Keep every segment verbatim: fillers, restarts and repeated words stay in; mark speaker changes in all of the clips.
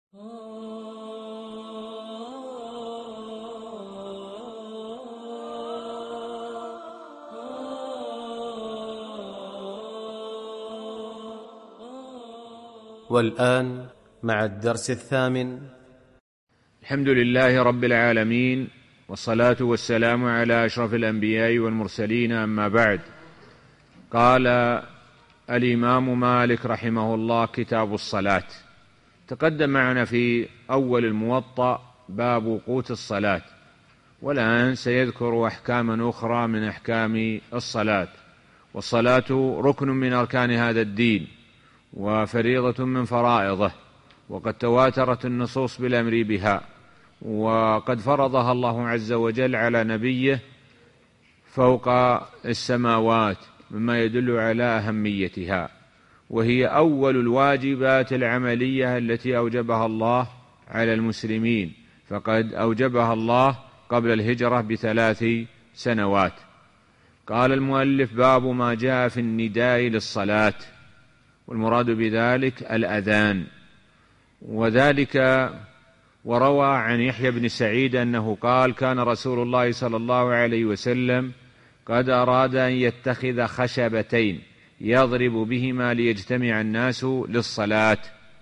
Speaker 1: والآن مع الدرس الثامن.
Speaker 2: الحمد لله رب العالمين، والصلاة والسلام على أشرف الأنبياء والمرسلين، أما بعد. قال الإمام مالك رحمه الله: كتاب الصلاة. تقدم معنا في أول الموطأ باب وقوت الصلاة، والآن سيذكر أحكاما أخرى من أحكام الصلاة. والصلاة ركن من أركان هذا الدين وفريضة من فرائضه، وقد تواترت النصوص بالأمر بها، وقد فرضها الله عز وجل على نبيه فوق السماوات، مما يدل على أهميتها، وهي أول الواجبات العملية التي أوجبها الله على المسلمين، فقد أوجبها الله قبل الهجرة بثلاث سنوات. قال المؤلف: باب ما جاء في النداء للصلاة، والمراد بذلك الأذان. وذلك وروى عن يحيى بن سعيد أنه قال: كان رسول الله صلى الله عليه وسلم قد أراد أن يتخذ خشبتين يضرب بهما ليجتمع الناس للصلاة.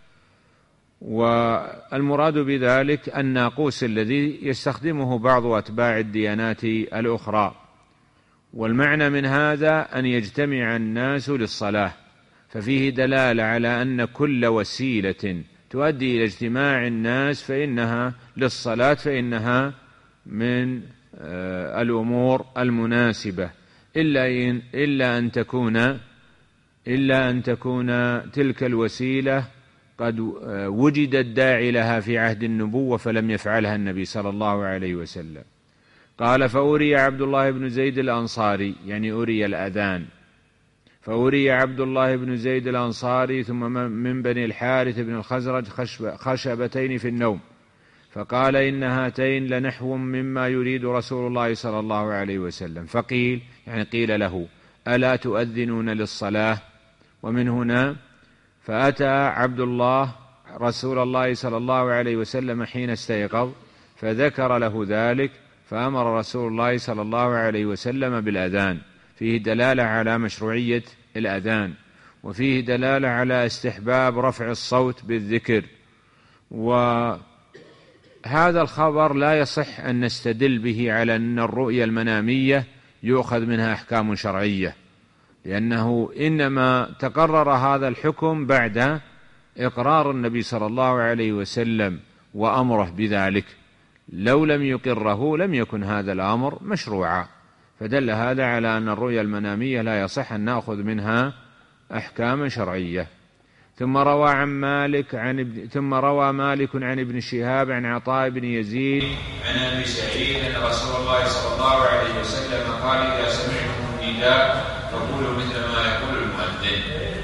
Speaker 2: والمراد بذلك الناقوس الذي يستخدمه بعض أتباع الديانات الأخرى، والمعنى من هذا أن يجتمع الناس للصلاة، ففيه دلالة على أن كل وسيلة تؤدي إلى اجتماع الناس فإنها للصلاة، فإنها من الأمور المناسبة، إلا إن إلا أن تكون إلا أن تكون تلك الوسيلة قد وجد الداعي لها في عهد النبوة فلم يفعلها النبي صلى الله عليه وسلم. قال: فأري عبد الله بن زيد الأنصاري، يعني أري الأذان، فأري عبد الله بن زيد الأنصاري ثم من بني الحارث بن الخزرج خشبتين في النوم، فقال: إن هاتين لنحو مما يريد رسول الله صلى الله عليه وسلم. فقيل، يعني قيل له: ألا تؤذنون للصلاة؟ ومن هنا فأتى عبد الله رسول الله صلى الله عليه وسلم حين استيقظ فذكر له ذلك، فأمر رسول الله صلى الله عليه وسلم بالأذان. فيه دلالة على مشروعية الأذان، وفيه دلالة على استحباب رفع الصوت بالذكر. وهذا الخبر لا يصح أن نستدل به على أن الرؤيا المنامية يؤخذ منها أحكام شرعية، لأنه إنما تقرر هذا الحكم بعد إقرار النبي صلى الله عليه وسلم وأمره بذلك. لو لم يقره لم يكن هذا الأمر مشروعا، فدل هذا على أن الرؤيا المنامية لا يصح أن نأخذ منها أحكام شرعية. ثم روى عن مالك عن ابن ثم روى مالك عن ابن شهاب عن عطاء بن يزيد
Speaker 3: عن أبي سعيد أن رسول الله صلى الله عليه وسلم قال: إذا سمعتم النداء فقولوا مثل ما يقول المؤذن.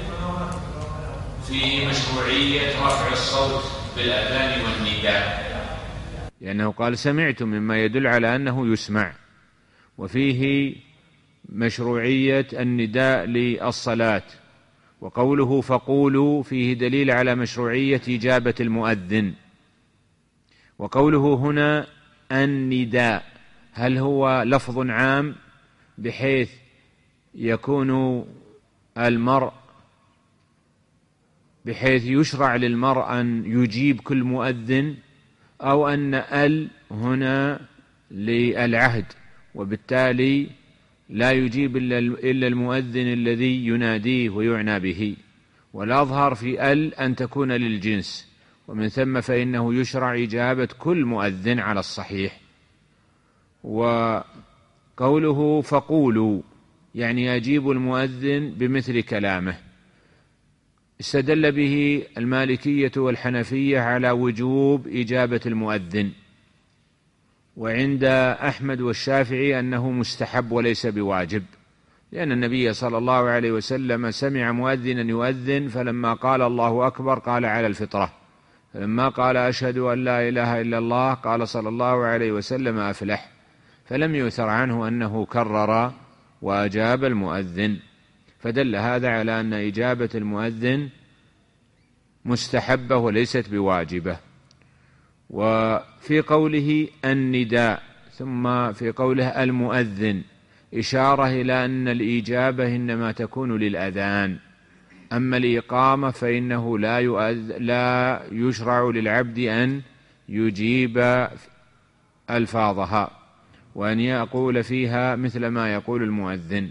Speaker 3: فيه مشروعية رفع الصوت بالأذان والنداء،
Speaker 2: لأنه قال: سمعتم، مما يدل على أنه يسمع. وفيه مشروعية النداء للصلاة. وقوله فقولوا فيه دليل على مشروعية إجابة المؤذن. وقوله هنا النداء، هل هو لفظ عام بحيث يكون المرء بحيث يشرع للمرء أن يجيب كل مؤذن، أو أن ال هنا للعهد وبالتالي لا يجيب إلا المؤذن الذي يناديه ويعنى به؟ والأظهر في ال أن تكون للجنس، ومن ثم فإنه يشرع إجابة كل مؤذن على الصحيح. وقوله فقولوا يعني أجيب المؤذن بمثل كلامه. استدل به المالكية والحنفية على وجوب إجابة المؤذن، وعند أحمد والشافعي أنه مستحب وليس بواجب، لأن النبي صلى الله عليه وسلم سمع مؤذنا يؤذن فلما قال الله أكبر قال على الفطرة، فلما قال أشهد أن لا إله إلا الله قال صلى الله عليه وسلم أفلح، فلم يؤثر عنه أنه كرر وأجاب المؤذن. فدل هذا على أن إجابة المؤذن مستحبة وليست بواجبة. وفي قوله النداء ثم في قوله المؤذن إشارة إلى أن الإجابة إنما تكون للأذان، أما الإقامة فإنه لا لا يشرع للعبد أن يجيب ألفاظها وأن يقول فيها مثل ما يقول المؤذن،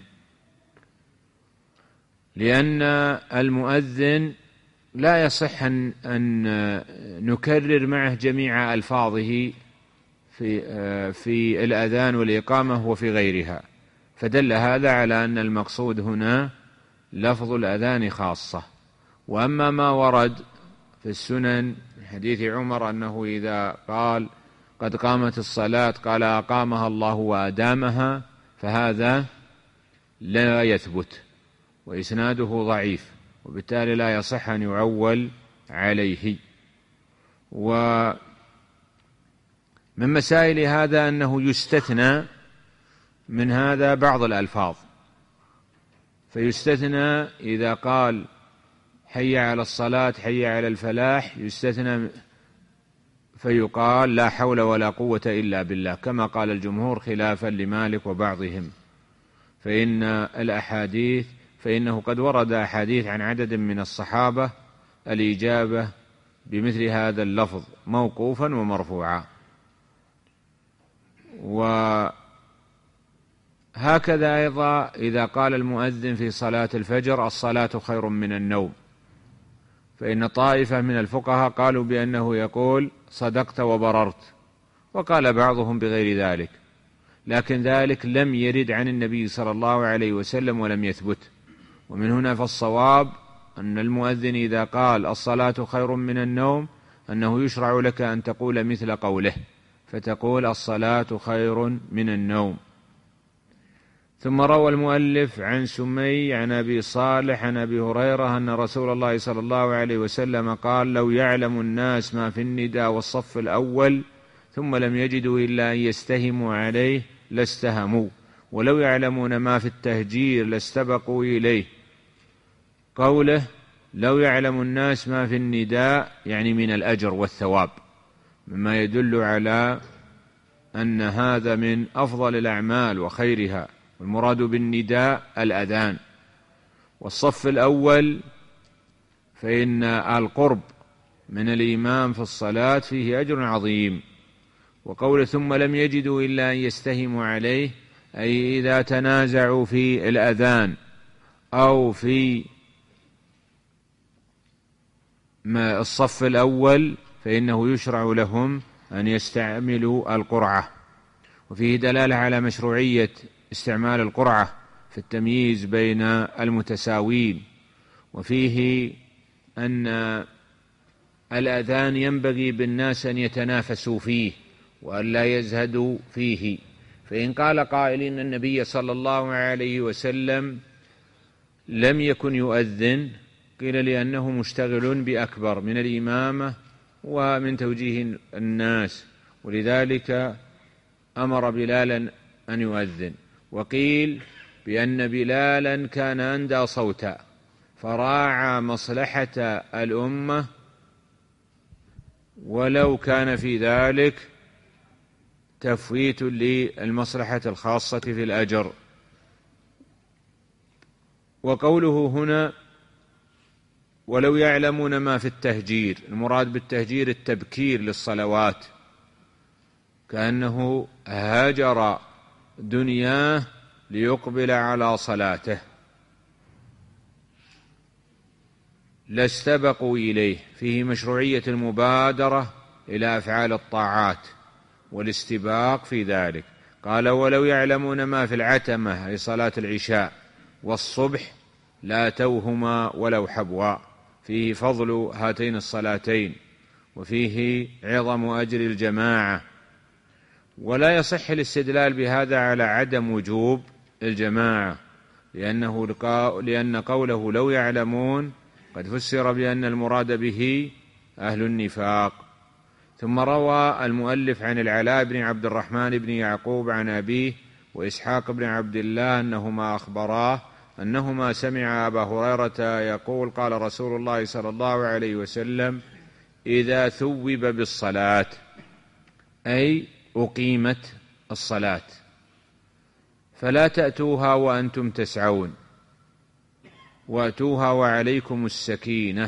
Speaker 2: لأن المؤذن لا يصح أن نكرر معه جميع ألفاظه في في الأذان والإقامة وفي غيرها، فدل هذا على أن المقصود هنا لفظ الأذان خاصة. وأما ما ورد في السنن حديث عمر أنه إذا قال قد قامت الصلاة قال أقامها الله وأدامها، فهذا لا يثبت وإسناده ضعيف، وبالتالي لا يصح أن يعول عليه. ومن مسائل هذا أنه يستثنى من هذا بعض الألفاظ، فيستثنى إذا قال حي على الصلاة حي على الفلاح يستثنى فيقال لا حول ولا قوة إلا بالله، كما قال الجمهور خلافا لمالك وبعضهم، فإن الأحاديث فإنه قد ورد أحاديث عن عدد من الصحابة الإجابة بمثل هذا اللفظ موقوفا ومرفوعا. وهكذا أيضا إذا قال المؤذن في صلاة الفجر الصلاة خير من النوم، فإن طائفة من الفقهاء قالوا بأنه يقول صدقت وبررت، وقال بعضهم بغير ذلك، لكن ذلك لم يرد عن النبي صلى الله عليه وسلم ولم يثبت. ومن هنا فالصواب أن المؤذن إذا قال الصلاة خير من النوم أنه يشرع لك أن تقول مثل قوله، فتقول الصلاة خير من النوم. ثم روى المؤلف عن سمي عن أبي صالح عن أبي هريرة أن رسول الله صلى الله عليه وسلم قال لو يعلم الناس ما في النداء والصف الأول ثم لم يجدوا إلا أن يستهموا عليه لاستهموا، ولو يعلمون ما في التهجير لاستبقوا إليه. قوله لو يعلم الناس ما في النداء يعني من الأجر والثواب، مما يدل على أن هذا من أفضل الأعمال وخيرها، والمراد بالنداء الأذان. والصف الأول فإن القرب من الإمام في الصلاة فيه أجر عظيم. وقول ثم لم يجدوا إلا أن يستهموا عليه أي إذا تنازعوا في الأذان أو في ما الصف الأول فإنه يشرع لهم أن يستعملوا القرعة. وفيه دلالة على مشروعية استعمال القرعة في التمييز بين المتساوين، وفيه أن الأذان ينبغي بالناس أن يتنافسوا فيه وأن لا يزهدوا فيه. فإن قال قائل إن النبي صلى الله عليه وسلم لم يكن يؤذن، قيل لأنه مشتغل بأكبر من الإمامة ومن توجيه الناس، ولذلك أمر بلالا أن يؤذن. وقيل بأن بلالا كان أندى صوتا فراعى مصلحة الأمة ولو كان في ذلك تفويت للمصلحة الخاصة في الأجر. وقوله هنا ولو يعلمون ما في التهجير، المراد بالتهجير التبكير للصلوات، كأنه هاجر دنياه ليقبل على صلاته لاستبقوا إليه. فيه مشروعية المبادرة إلى أفعال الطاعات والاستباق في ذلك. قال ولو يعلمون ما في العتمة أي صلاة العشاء والصبح لا توهما ولو حبوا، فيه فضل هاتين الصلاتين وفيه عظم أجر الجماعة. ولا يصح الاستدلال بهذا على عدم وجوب الجماعة، لأنه لأن قوله لو يعلمون قد فسر بأن المراد به أهل النفاق. ثم روى المؤلف عن العلاء بن عبد الرحمن بن يعقوب عن أبيه وإسحاق بن عبد الله أنهما أخبراه أنهما سمع أبا هريرة يقول قال رسول الله صلى الله عليه وسلم إذا ثوب بالصلاة أي أقيمت الصلاة، فلا تأتوها وأنتم تسعون، وأتوها وعليكم السكينة.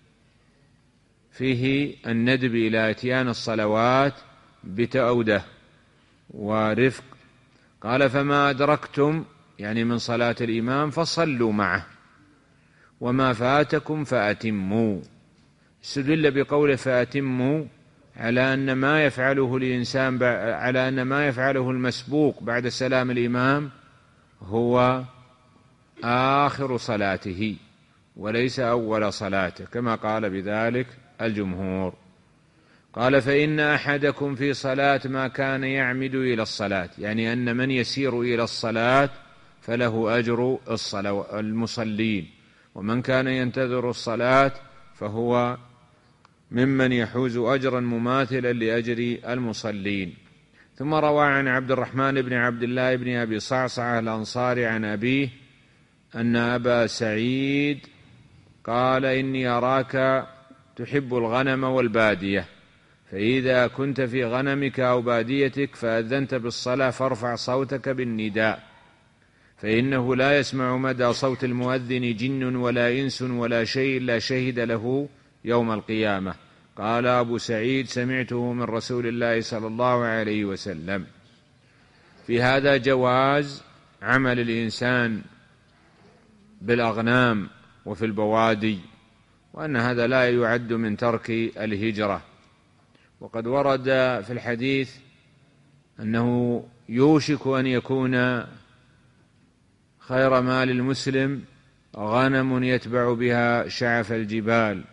Speaker 2: فيه الندب إلى إتيان الصلوات بتأودة ورفق. قال: فما أدركتم يعني من صلاة الإمام فصلوا معه، وما فاتكم فأتموا. استدل بقوله فأتموا على أن ما يفعله الإنسان على أن ما يفعله المسبوق بعد سلام الإمام هو آخر صلاته وليس أول صلاته، كما قال بذلك الجمهور. قال: فإن أحدكم في صلاة ما كان يعمد إلى الصلاة، يعني أن من يسير إلى الصلاة فله أجر المصلين، ومن كان ينتظر الصلاة فهو ممن يحوز أجرا مماثلا لأجر المصلين. ثم روى عن عبد الرحمن بن عبد الله بن أبي صعصعة الأنصاري عن أبيه أن أبا سعيد قال: إني أراك تحب الغنم والبادية، فإذا كنت في غنمك أو باديتك فأذنت بالصلاة فارفع صوتك بالنداء، فإنه لا يسمع مدى صوت المؤذن جن ولا إنس ولا شيء إلا شهد له يوم القيامة. قال أبو سعيد: سمعته من رسول الله صلى الله عليه وسلم. في هذا جواز عمل الإنسان بالأغنام وفي البوادي، وأن هذا لا يعد من ترك الهجرة. وقد ورد في الحديث أنه يوشك أن يكون خير مال المسلم غنم يتبع بها شعف الجبال.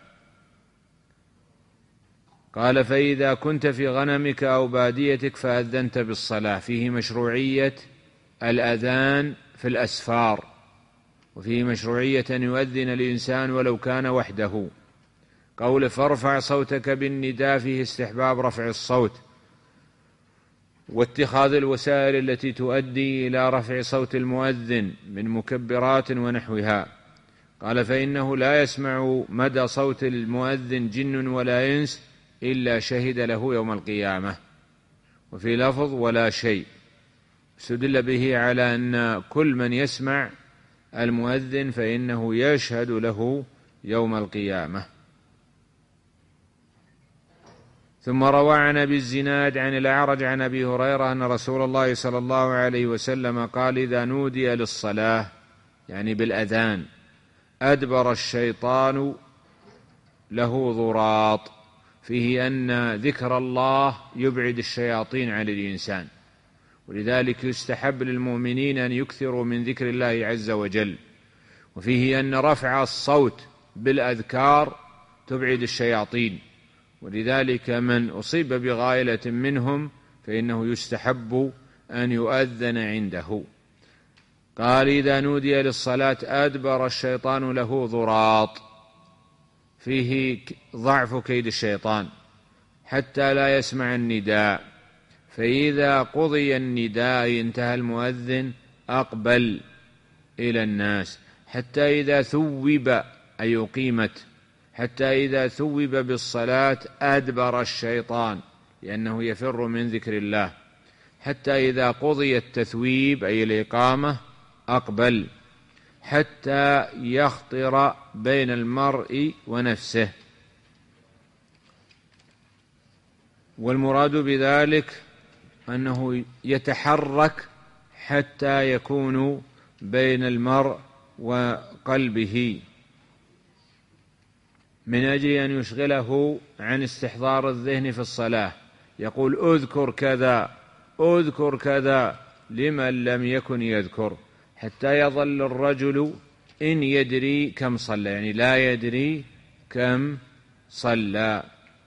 Speaker 2: قال: فإذا كنت في غنمك أو باديتك فأذنت بالصلاة. فيه مشروعية الأذان في الأسفار، وفيه مشروعية أن يؤذن الإنسان ولو كان وحده. قول فارفع صوتك بالنداء فيه استحباب رفع الصوت واتخاذ الوسائل التي تؤدي إلى رفع صوت المؤذن من مكبرات ونحوها. قال: فإنه لا يسمع مدى صوت المؤذن جن ولا إنس إلا شهد له يوم القيامة. وفي لفظ ولا شيء، استدل به على أن كل من يسمع المؤذن فإنه يشهد له يوم القيامة. ثم روى عن أبي الزناد عن الأعرج عن أبي هريرة أن رسول الله صلى الله عليه وسلم قال: إذا نودي للصلاة يعني بالأذان أدبر الشيطان له ضراط. فيه أن ذكر الله يبعد الشياطين عن الإنسان، ولذلك يستحب للمؤمنين أن يكثروا من ذكر الله عز وجل. وفيه أن رفع الصوت بالأذكار تبعد الشياطين، ولذلك من أصيب بغائلة منهم فإنه يستحب أن يؤذن عنده. قال: إذا نودي للصلاة أدبر الشيطان له ضراط. فيه ضعف كيد الشيطان حتى لا يسمع النداء، فإذا قضي النداء انتهى المؤذن أقبل إلى الناس حتى إذا ثوب أي أقيمت حتى إذا ثوب بالصلاة أدبر الشيطان لأنه يفر من ذكر الله، حتى إذا قضي التثويب أي الإقامة أقبل حتى يخطر بين المرء ونفسه. والمراد بذلك أنه يتحرك حتى يكون بين المرء وقلبه من أجل أن يشغله عن استحضار الذهن في الصلاة. يقول أذكر كذا أذكر كذا لمن لم يكن يذكر، حتى يظل الرجل إن يدري كم صلى، يعني لا يدري كم صلى.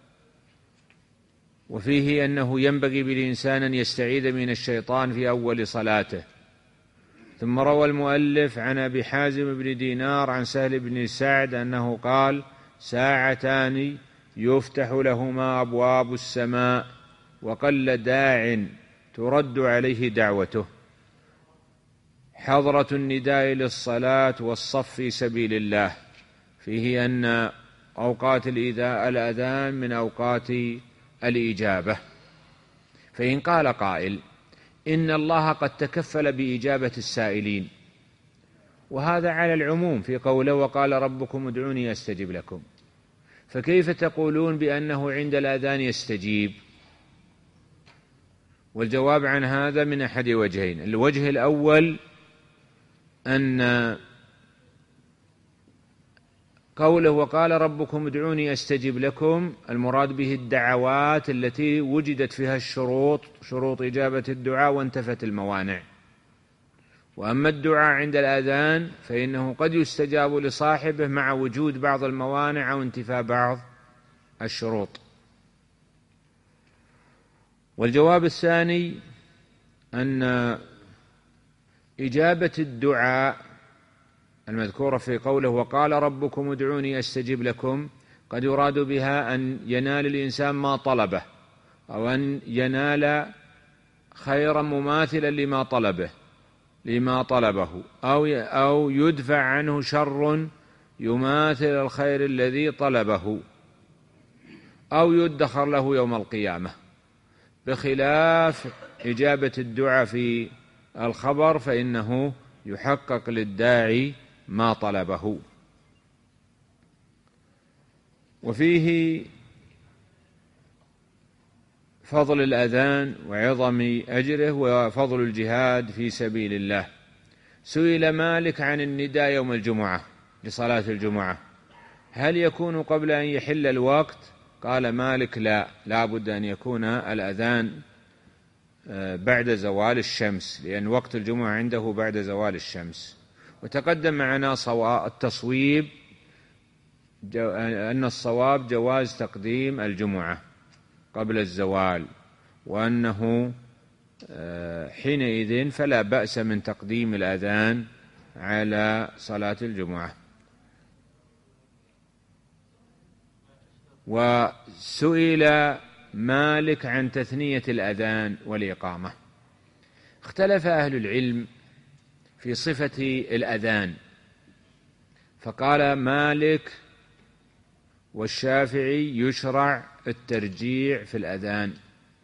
Speaker 2: وفيه أنه ينبغي بالإنسان أن يستعيذ من الشيطان في أول صلاته. ثم روى المؤلف عن أبي حازم بن دينار عن سهل بن سعد أنه قال: ساعتان يفتح لهما أبواب السماء وقل داع ترد عليه دعوته، حضرة النداء للصلاة والصف في سبيل الله. فيه أن أوقات الأذان من أوقات الإجابة. فإن قال قائل إن الله قد تكفل بإجابة السائلين، وهذا على العموم في قوله وقال ربكم ادعوني أستجب لكم، فكيف تقولون بأنه عند الأذان يستجيب؟ والجواب عن هذا من أحد وجهين. الوجه الأول أن قوله وقال ربكم ادعوني أستجب لكم المراد به الدعوات التي وجدت فيها الشروط، شروط إجابة الدعاء وانتفت الموانع. وأما الدعاء عند الأذان فإنه قد يستجاب لصاحبه مع وجود بعض الموانع أو انتفاء بعض الشروط. والجواب الثاني أن إجابة الدعاء المذكورة في قوله وقال ربكم ادعوني أستجب لكم قد يراد بها أن ينال الإنسان ما طلبه، أو أن ينال خيرا مماثلا لما طلبه لما طلبه أو أو يدفع عنه شر يماثل الخير الذي طلبه، أو يدخر له يوم القيامة، بخلاف إجابة الدعاء في الخبر فإنه يحقق للداعي ما طلبه. وفيه فضل الأذان وعظم أجره وفضل الجهاد في سبيل الله. سئل مالك عن النداء يوم الجمعة لصلاة الجمعة هل يكون قبل أن يحل الوقت؟ قال مالك لا، لا بد أن يكون الأذان بعد زوال الشمس، لأن وقت الجمعة عنده بعد زوال الشمس. وتقدم معنا التصويب أن الصواب جواز تقديم الجمعة قبل الزوال، وأنه حينئذ فلا بأس من تقديم الأذان على صلاة الجمعة. وسئل مالك عن تثنية الأذان والإقامة. اختلف أهل العلم في صفة الأذان، فقال مالك والشافعي يشرع الترجيع في الأذان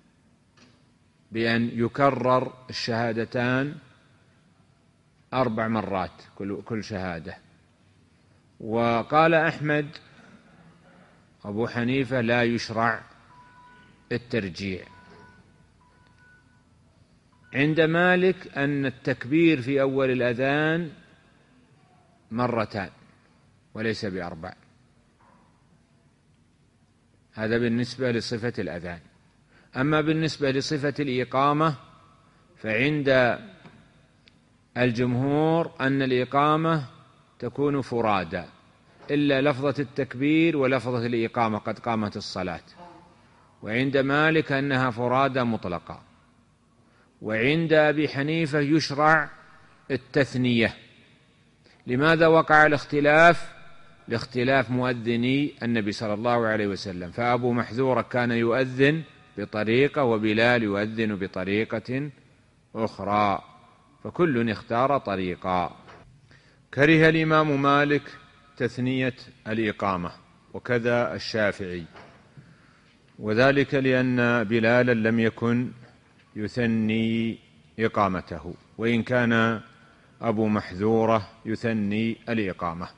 Speaker 2: بأن يكرر الشهادتان أربع مرات كل شهادة. وقال أحمد أبو حنيفة لا يشرع الترجيع. عند مالك أن التكبير في أول الأذان مرتان وليس بأربع. هذا بالنسبة لصفة الأذان. أما بالنسبة لصفة الإقامة فعند الجمهور أن الإقامة تكون فرادى إلا لفظة التكبير ولفظة الإقامة قد قامت الصلاة، وعند مالك أنها فرادى مطلقة. وعند أبي حنيفة يشرع التثنية. لماذا وقع الاختلاف؟ لاختلاف مؤذني النبي صلى الله عليه وسلم، فأبو محذورة كان يؤذن بطريقة وبلال يؤذن بطريقة أخرى، فكل اختار طريقا. كره الإمام مالك تثنية الإقامة وكذا الشافعي، وذلك لأن بلالا لم يكن يثني إقامته، وإن كان أبو محذورة يثني الإقامة.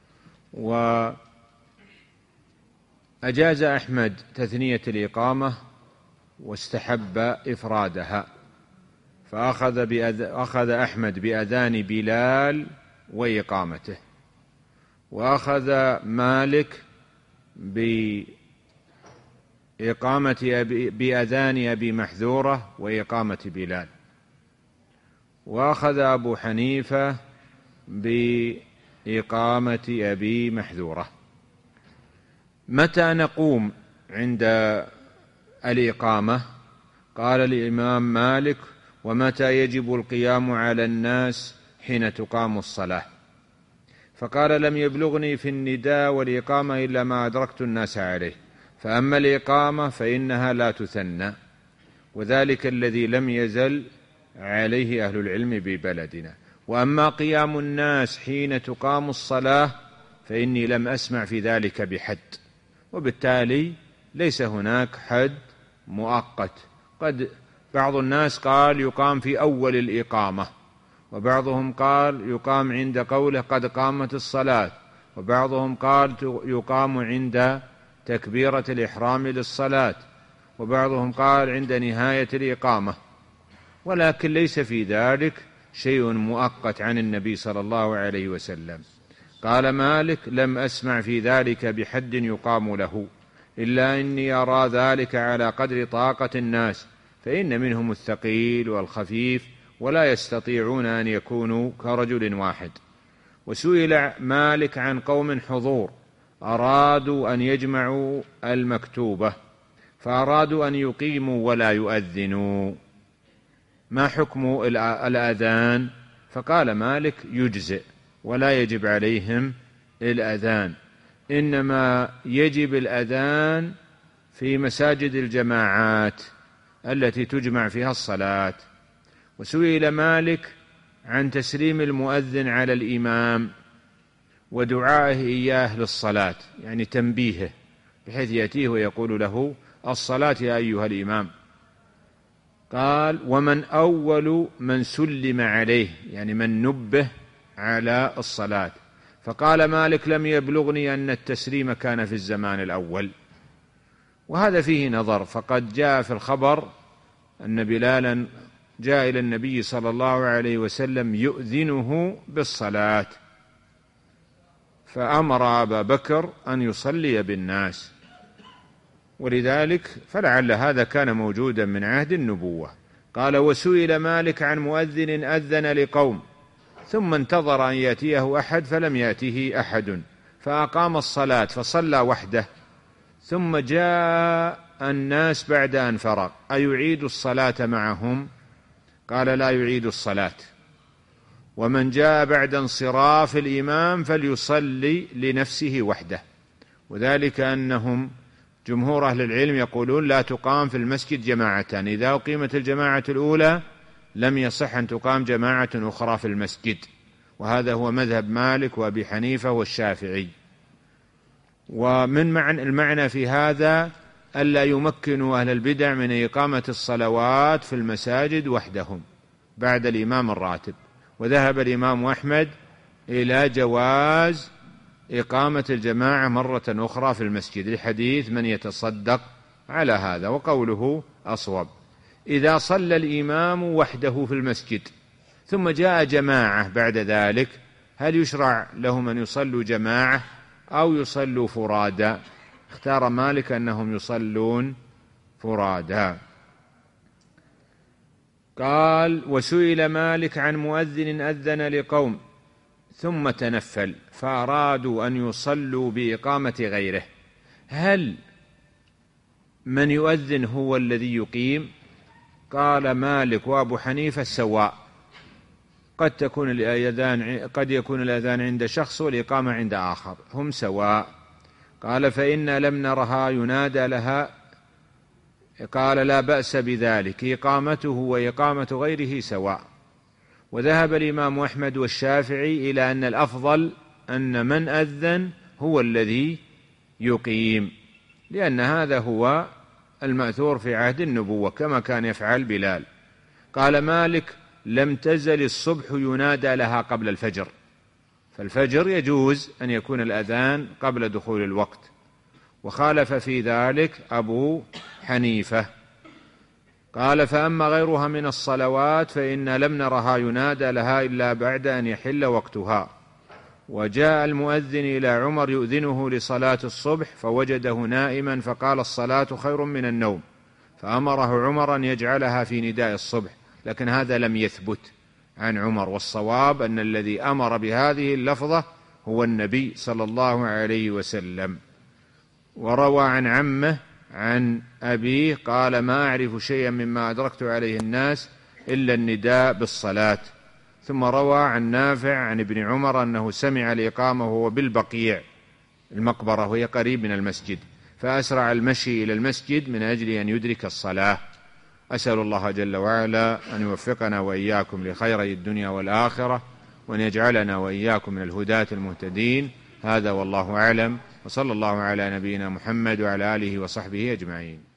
Speaker 2: وأجاز أحمد تثنية الإقامة واستحب إفرادها، فأخذ بأذ... أخذ أحمد بأذان بلال وإقامته، وأخذ مالك بإقامة أبي... بأذان أبي محذورة وإقامة بلال، وأخذ أبو حنيفة بإقامة أبي محذورة. متى نقوم عند الإقامة؟ قال الإمام مالك ومتى يجب القيام على الناس حين تقام الصلاة؟ فقال لم يبلغني في النداء والإقامة إلا ما أدركت الناس عليه، فأما الإقامة فإنها لا تثنى، وذلك الذي لم يزل عليه أهل العلم ببلدنا. وأما قيام الناس حين تقام الصلاة فإني لم أسمع في ذلك بحد، وبالتالي ليس هناك حد مؤقت قد بعض الناس قال يقام في أول الإقامة، وبعضهم قال يقام عند قوله قد قامت الصلاة، وبعضهم قال يقام عند تكبيرة الإحرام للصلاة، وبعضهم قال عند نهاية الإقامة. ولكن ليس في ذلك شيء مؤقت عن النبي صلى الله عليه وسلم. قال مالك: لم أسمع في ذلك بحد يقام له، إلا إني أرى ذلك على قدر طاقة الناس، فإن منهم الثقيل والخفيف ولا يستطيعون أن يكونوا كرجل واحد. وسئل مالك عن قوم حضور أرادوا أن يجمعوا المكتوبة، فأرادوا أن يقيموا ولا يؤذنوا، ما حكم الأذان؟ فقال مالك: يجزئ ولا يجب عليهم الأذان، إنما يجب الأذان في مساجد الجماعات التي تجمع فيها الصلاة. وسئل مالك عن تسليم المؤذن على الإمام ودعائه إياه للصلاة، يعني تنبيهه بحيث يأتيه ويقول له الصلاة يا أيها الإمام. قال: ومن أول من سلم عليه، يعني من نبه على الصلاة. فقال مالك: لم يبلغني أن التسليم كان في الزمان الأول. وهذا فيه نظر، فقد جاء في الخبر أن بلالا جاء إلى النبي صلى الله عليه وسلم يؤذنه بالصلاة، فأمر أبا بكر أن يصلي بالناس، ولذلك فلعل هذا كان موجودا من عهد النبوة. قال: وسئل مالك عن مؤذن أذن لقوم ثم انتظر أن يأتيه أحد فلم يأته أحد، فأقام الصلاة فصلى وحده، ثم جاء الناس بعد أن فرغ، أيعيد الصلاة معهم؟ قال: لا يعيد الصلاة. ومن جاء بعد انصراف الإمام فليصلي لنفسه وحده. وذلك أنهم جمهور أهل العلم يقولون لا تقام في المسجد جماعتان، إذا أقيمت الجماعة الأولى لم يصح أن تقام جماعة أخرى في المسجد، وهذا هو مذهب مالك وأبي حنيفة والشافعي. ومن معنى المعنى في هذا ألا يمكنوا أهل البدع من إقامة الصلوات في المساجد وحدهم بعد الإمام الراتب. وذهب الإمام أحمد إلى جواز إقامة الجماعة مرة أخرى في المسجد لحديث من يتصدق على هذا، وقوله أصوب. إذا صلى الإمام وحده في المسجد ثم جاء جماعة بعد ذلك، هل يشرع لهم أن يصلوا جماعة أو يصلوا فرادا؟ اختار مالك أنهم يصلون فرادا. قال: وسئل مالك عن مؤذن أذن لقوم ثم تنفل فأرادوا أن يصلوا بإقامة غيره، هل من يؤذن هو الذي يقيم؟ قال مالك وأبو حنيفة سواء، قد تكون الأذان قد يكون الأذان عند شخص والإقامة عند آخر، هم سواء. قال: فإنا لم نرها ينادى لها. قال: لا بأس بذلك، إقامته وإقامة غيره سواء. وذهب الإمام أحمد والشافعي إلى أن الأفضل أن من أذن هو الذي يقيم، لأن هذا هو المأثور في عهد النبوة كما كان يفعل بلال. قال مالك: لم تزل الصبح ينادى لها قبل الفجر، فالفجر يجوز أن يكون الأذان قبل دخول الوقت. وخالف في ذلك أبو حنيفة. قال: فأما غيرها من الصلوات فإن لم نرها ينادى لها إلا بعد أن يحل وقتها. وجاء المؤذن إلى عمر يؤذنه لصلاة الصبح فوجده نائما فقال: الصلاة خير من النوم، فأمره عمر أن يجعلها في نداء الصبح، لكن هذا لم يثبت عن عمر. والصواب أن الذي أمر بهذه اللفظة هو النبي صلى الله عليه وسلم. وروى عن عمه عن أبيه قال: ما أعرف شيئا مما أدركت عليه الناس إلا النداء بالصلاة. ثم روى عن نافع عن ابن عمر أنه سمع الإقامة وهو بالبقيع المقبرة وهي قريب من المسجد، فأسرع المشي إلى المسجد من أجل أن يدرك الصلاة. أسأل الله جل وعلا أن يوفقنا وإياكم لخيري الدنيا والآخرة، وأن يجعلنا وإياكم من الهداة المهتدين. هذا والله أعلم، وصلى الله على نبينا محمد وعلى آله وصحبه أجمعين.